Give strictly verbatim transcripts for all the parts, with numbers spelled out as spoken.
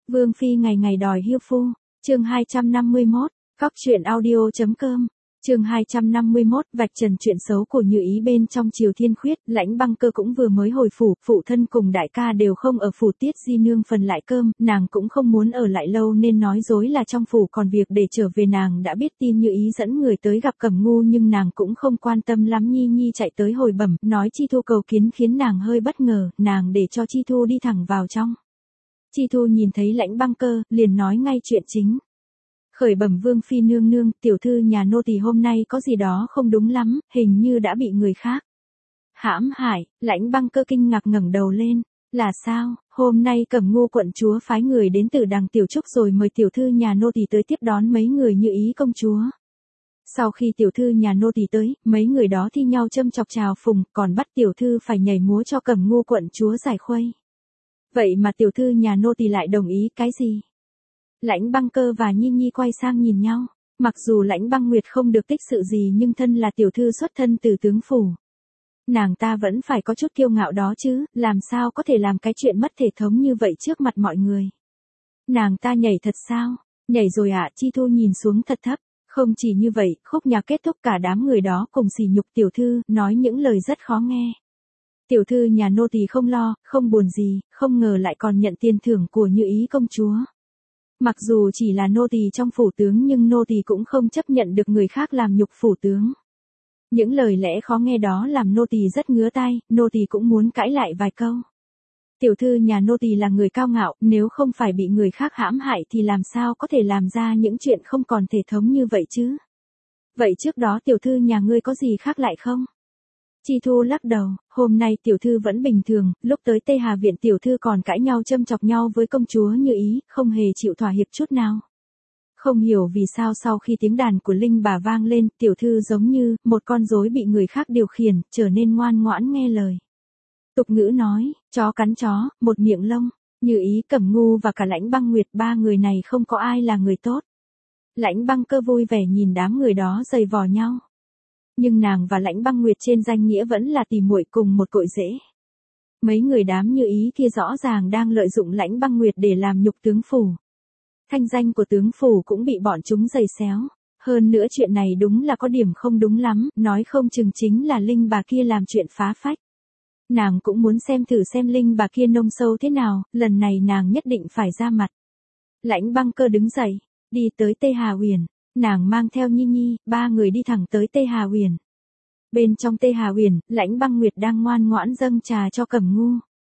Vương phi ngày ngày đòi hiêu phu, chương hai trăm năm mươi mốt, Cóc truyện audio.com, chương hai trăm năm mươi mốt, vạch trần chuyện xấu của Như Ý bên trong Triều Thiên Khuyết. Lãnh Băng Cơ cũng vừa mới hồi phủ, phụ thân cùng đại ca đều không ở phủ, Tiết Di nương phần lại cơm, nàng cũng không muốn ở lại lâu nên nói dối là trong phủ còn việc để trở về. Nàng đã biết tin Như Ý dẫn người tới gặp Cẩm Ngu nhưng nàng cũng không quan tâm lắm. Nhi Nhi chạy tới hồi bẩm, nói Chi Thu cầu kiến khiến nàng hơi bất ngờ, nàng để cho Chi Thu đi thẳng vào trong. Chi Thu nhìn thấy Lãnh Băng Cơ, liền nói ngay chuyện chính. Khởi bẩm Vương phi nương nương, tiểu thư nhà nô tỳ hôm nay có gì đó không đúng lắm, hình như đã bị người khác hãm hại. Lãnh Băng Cơ kinh ngạc ngẩng đầu lên, là sao? Hôm nay Cẩm Ngu quận chúa phái người đến từ Đằng Tiểu Trúc rồi mời tiểu thư nhà nô tỳ tới tiếp đón mấy người Như Ý công chúa. Sau khi tiểu thư nhà nô tỳ tới, mấy người đó thi nhau châm chọc chào phùng, còn bắt tiểu thư phải nhảy múa cho Cẩm Ngu quận chúa giải khuây. Vậy mà tiểu thư nhà nô tỳ lại đồng ý cái gì? Lãnh Băng Cơ và Nhi Nhi quay sang nhìn nhau, mặc dù Lãnh Băng Nguyệt không được tích sự gì nhưng thân là tiểu thư xuất thân từ tướng phủ. Nàng ta vẫn phải có chút kiêu ngạo đó chứ, làm sao có thể làm cái chuyện mất thể thống như vậy trước mặt mọi người. Nàng ta nhảy thật sao? Nhảy rồi ạ. À? Chi Thu nhìn xuống thật thấp. Không chỉ như vậy, khúc nhạc kết thúc cả đám người đó cùng sỉ nhục tiểu thư, nói những lời rất khó nghe. Tiểu thư nhà nô tỳ không lo, không buồn gì, không ngờ lại còn nhận tiền thưởng của Như Ý công chúa. Mặc dù chỉ là nô tỳ trong phủ tướng nhưng nô tỳ cũng không chấp nhận được người khác làm nhục phủ tướng. Những lời lẽ khó nghe đó làm nô tỳ rất ngứa tai, nô tỳ cũng muốn cãi lại vài câu. Tiểu thư nhà nô tỳ là người cao ngạo, nếu không phải bị người khác hãm hại thì làm sao có thể làm ra những chuyện không còn thể thống như vậy chứ? Vậy trước đó tiểu thư nhà ngươi có gì khác lại không? Chi Thu lắc đầu, hôm nay tiểu thư vẫn bình thường, lúc tới Tê Hà viện tiểu thư còn cãi nhau châm chọc nhau với công chúa Như Ý, không hề chịu thỏa hiệp chút nào. Không hiểu vì sao sau khi tiếng đàn của Linh bà vang lên, tiểu thư giống như một con rối bị người khác điều khiển, trở nên ngoan ngoãn nghe lời. Tục ngữ nói, chó cắn chó, một miệng lông. Như Ý, Cẩm Ngu và cả Lãnh Băng Nguyệt, ba người này không có ai là người tốt. Lãnh Băng Cơ vui vẻ nhìn đám người đó giày vò nhau. Nhưng nàng và Lãnh Băng Nguyệt trên danh nghĩa vẫn là tỉ muội cùng một cội rễ. Mấy người đám Như Ý kia rõ ràng đang lợi dụng Lãnh Băng Nguyệt để làm nhục tướng phủ. Thanh danh của tướng phủ cũng bị bọn chúng giày xéo. Hơn nữa chuyện này đúng là có điểm không đúng lắm, nói không chừng chính là Linh bà kia làm chuyện phá phách. Nàng cũng muốn xem thử xem Linh bà kia nông sâu thế nào, lần này nàng nhất định phải ra mặt. Lãnh Băng Cơ đứng dậy, đi tới Tê Hà Uyển. Nàng mang theo Nhi Nhi, ba người đi thẳng tới Tê Hà Uyển. Bên trong Tê Hà Uyển, Lãnh Băng Nguyệt đang ngoan ngoãn dâng trà cho Cẩm Ngu.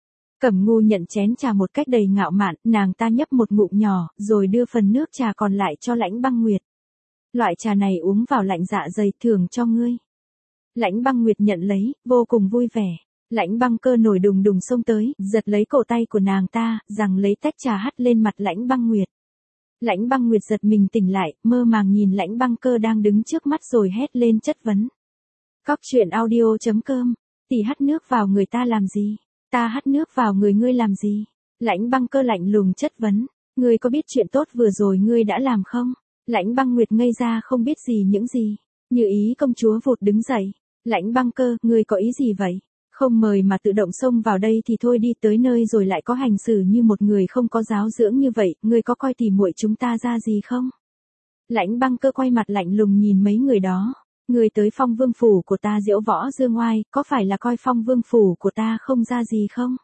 Cẩm Ngu nhận chén trà một cách đầy ngạo mạn, nàng ta nhấp một ngụm nhỏ, rồi đưa phần nước trà còn lại cho Lãnh Băng Nguyệt. Loại trà này uống vào lạnh dạ dày, thưởng cho ngươi. Lãnh Băng Nguyệt nhận lấy, vô cùng vui vẻ. Lãnh Băng Cơ nổi đùng đùng xông tới, giật lấy cổ tay của nàng ta, rằng lấy tách trà hắt lên mặt Lãnh Băng Nguyệt. Lãnh Băng Nguyệt giật mình tỉnh lại, mơ màng nhìn Lãnh Băng Cơ đang đứng trước mắt rồi hét lên chất vấn. Cóc truyện audio.com, tỷ hắt nước vào người ta làm gì? Ta hắt nước vào người ngươi làm gì? Lãnh Băng Cơ lạnh lùng chất vấn, ngươi có biết chuyện tốt vừa rồi ngươi đã làm không? Lãnh Băng Nguyệt ngây ra không biết gì những gì. Như Ý công chúa vụt đứng dậy. Lãnh Băng Cơ, ngươi có ý gì vậy? Không mời mà tự động xông vào đây thì thôi đi, tới nơi rồi lại có hành xử như một người không có giáo dưỡng như vậy, ngươi có coi tỉ muội chúng ta ra gì không? Lãnh Băng Cơ quay mặt lạnh lùng nhìn mấy người đó. Ngươi tới Phong Vương phủ của ta diễu võ dương oai, có phải là coi Phong Vương phủ của ta không ra gì không?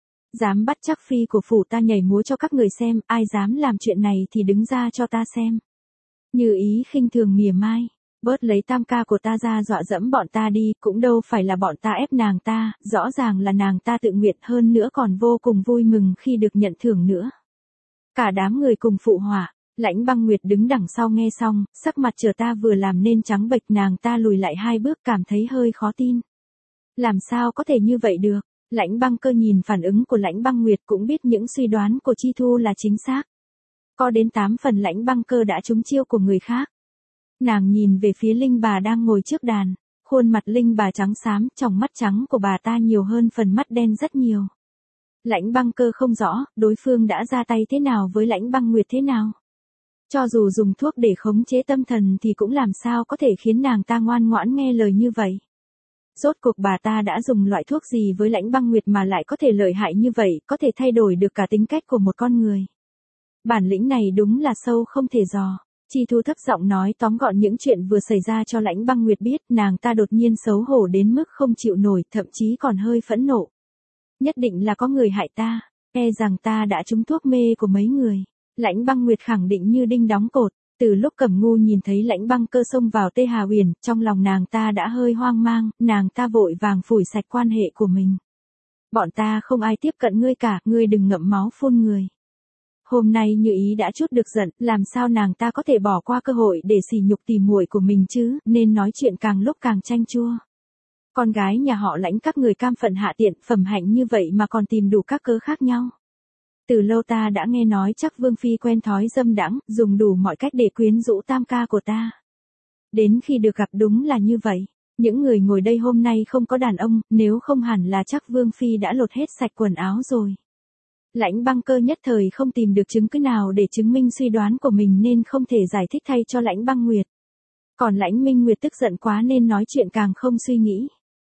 Dám bắt chắc phi của phủ ta nhảy múa cho các người xem, ai dám làm chuyện này thì đứng ra cho ta xem. Như Ý khinh thường mỉa mai. Bớt lấy tam ca của ta ra dọa dẫm bọn ta đi, cũng đâu phải là bọn ta ép nàng ta, rõ ràng là nàng ta tự nguyện, hơn nữa còn vô cùng vui mừng khi được nhận thưởng nữa. Cả đám người cùng phụ họa. Lãnh Băng Nguyệt đứng đằng sau nghe xong, sắc mặt trở ta vừa làm nên trắng bệch, nàng ta lùi lại hai bước cảm thấy hơi khó tin. Làm sao có thể như vậy được? Lãnh Băng Cơ nhìn phản ứng của Lãnh Băng Nguyệt cũng biết những suy đoán của Chi Thu là chính xác. Có đến tám phần Lãnh Băng Cơ đã trúng chiêu của người khác. Nàng nhìn về phía Linh bà đang ngồi trước đàn, khuôn mặt Linh bà trắng xám, tròng mắt trắng của bà ta nhiều hơn phần mắt đen rất nhiều. Lãnh Băng Cơ không rõ, đối phương đã ra tay thế nào với Lãnh Băng Nguyệt thế nào. Cho dù dùng thuốc để khống chế tâm thần thì cũng làm sao có thể khiến nàng ta ngoan ngoãn nghe lời như vậy. Rốt cuộc bà ta đã dùng loại thuốc gì với Lãnh Băng Nguyệt mà lại có thể lợi hại như vậy, có thể thay đổi được cả tính cách của một con người. Bản lĩnh này đúng là sâu không thể dò. Chi Thu thấp giọng nói tóm gọn những chuyện vừa xảy ra cho Lãnh Băng Nguyệt biết, nàng ta đột nhiên xấu hổ đến mức không chịu nổi, thậm chí còn hơi phẫn nộ. Nhất định là có người hại ta, e rằng ta đã trúng thuốc mê của mấy người. Lãnh Băng Nguyệt khẳng định như đinh đóng cột. Từ lúc Cẩm Ngu nhìn thấy Lãnh Băng Cơ xông vào Tê Hà Uyển, trong lòng nàng ta đã hơi hoang mang, nàng ta vội vàng phủi sạch quan hệ của mình. Bọn ta không ai tiếp cận ngươi cả, ngươi đừng ngậm máu phun người. Hôm nay Như Ý đã chút được giận, làm sao nàng ta có thể bỏ qua cơ hội để sỉ nhục tỉ muội của mình chứ, nên nói chuyện càng lúc càng chanh chua. Con gái nhà họ Lãnh các người cam phận hạ tiện, phẩm hạnh như vậy mà còn tìm đủ các cớ khác nhau. Từ lâu ta đã nghe nói chắc Vương Phi quen thói dâm đãng, dùng đủ mọi cách để quyến rũ tam ca của ta. Đến khi được gặp đúng là như vậy. Những người ngồi đây hôm nay không có đàn ông, nếu không hẳn là chắc Vương Phi đã lột hết sạch quần áo rồi. Lãnh Băng Cơ nhất thời không tìm được chứng cứ nào để chứng minh suy đoán của mình nên không thể giải thích thay cho Lãnh Băng Nguyệt. Còn Lãnh Minh Nguyệt tức giận quá nên nói chuyện càng không suy nghĩ.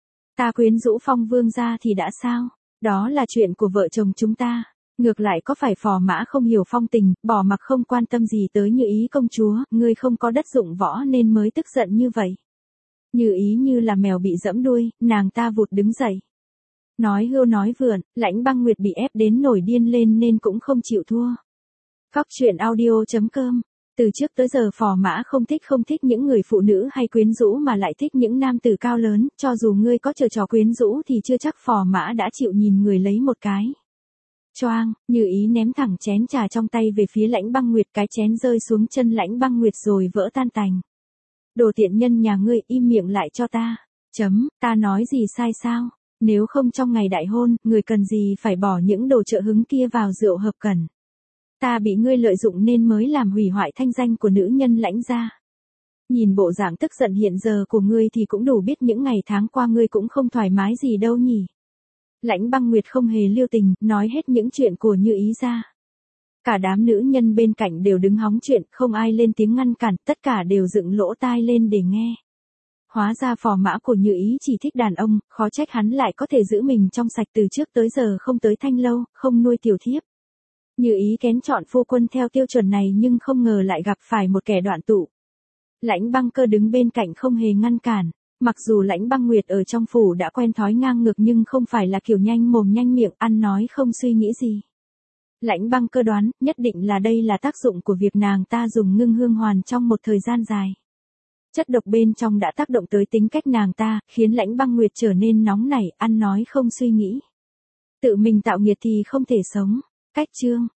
Ta quyến rũ Phong Vương ra thì đã sao? Đó là chuyện của vợ chồng chúng ta. Ngược lại có phải Phò Mã không hiểu phong tình, bỏ mặc không quan tâm gì tới Như Ý công chúa, ngươi không có đất dụng võ nên mới tức giận như vậy. Như Ý như là mèo bị dẫm đuôi, nàng ta vụt đứng dậy. Nói hưu nói vượn, Lãnh Băng Nguyệt bị ép đến nổi điên lên nên cũng không chịu thua. Cóc truyện audio chấm com. Từ trước tới giờ Phò Mã không thích không thích những người phụ nữ hay quyến rũ mà lại thích những nam tử cao lớn, cho dù ngươi có chờ trò quyến rũ thì chưa chắc Phò Mã đã chịu nhìn người lấy một cái. Choang, Như Ý ném thẳng chén trà trong tay về phía Lãnh Băng Nguyệt, cái chén rơi xuống chân Lãnh Băng Nguyệt rồi vỡ tan tành. Đồ tiện nhân nhà ngươi, im miệng lại cho ta. Chấm, ta nói gì sai sao? Nếu không trong ngày đại hôn, người cần gì phải bỏ những đồ trợ hứng kia vào rượu hợp cần. Ta bị ngươi lợi dụng nên mới làm hủy hoại thanh danh của nữ nhân Lãnh gia. Nhìn bộ dạng tức giận hiện giờ của ngươi thì cũng đủ biết những ngày tháng qua ngươi cũng không thoải mái gì đâu nhỉ. Lãnh Băng Nguyệt không hề lưu tình, nói hết những chuyện của Như Ý ra. Cả đám nữ nhân bên cạnh đều đứng hóng chuyện, không ai lên tiếng ngăn cản, tất cả đều dựng lỗ tai lên để nghe. Hóa ra Phò Mã của Như Ý chỉ thích đàn ông, khó trách hắn lại có thể giữ mình trong sạch từ trước tới giờ không tới thanh lâu, không nuôi tiểu thiếp. Như Ý kén chọn phu quân theo tiêu chuẩn này nhưng không ngờ lại gặp phải một kẻ đoạn tụ. Lãnh Băng Cơ đứng bên cạnh không hề ngăn cản. Mặc dù Lãnh Băng Nguyệt ở trong phủ đã quen thói ngang ngược nhưng không phải là kiểu nhanh mồm nhanh miệng, ăn nói không suy nghĩ gì. Lãnh Băng Cơ đoán, nhất định là đây là tác dụng của việc nàng ta dùng ngưng hương hoàn trong một thời gian dài. Chất độc bên trong đã tác động tới tính cách nàng ta, khiến Lãnh Băng Nguyệt trở nên nóng nảy, ăn nói không suy nghĩ. Tự mình tạo nghiệt thì không thể sống. Cách chương.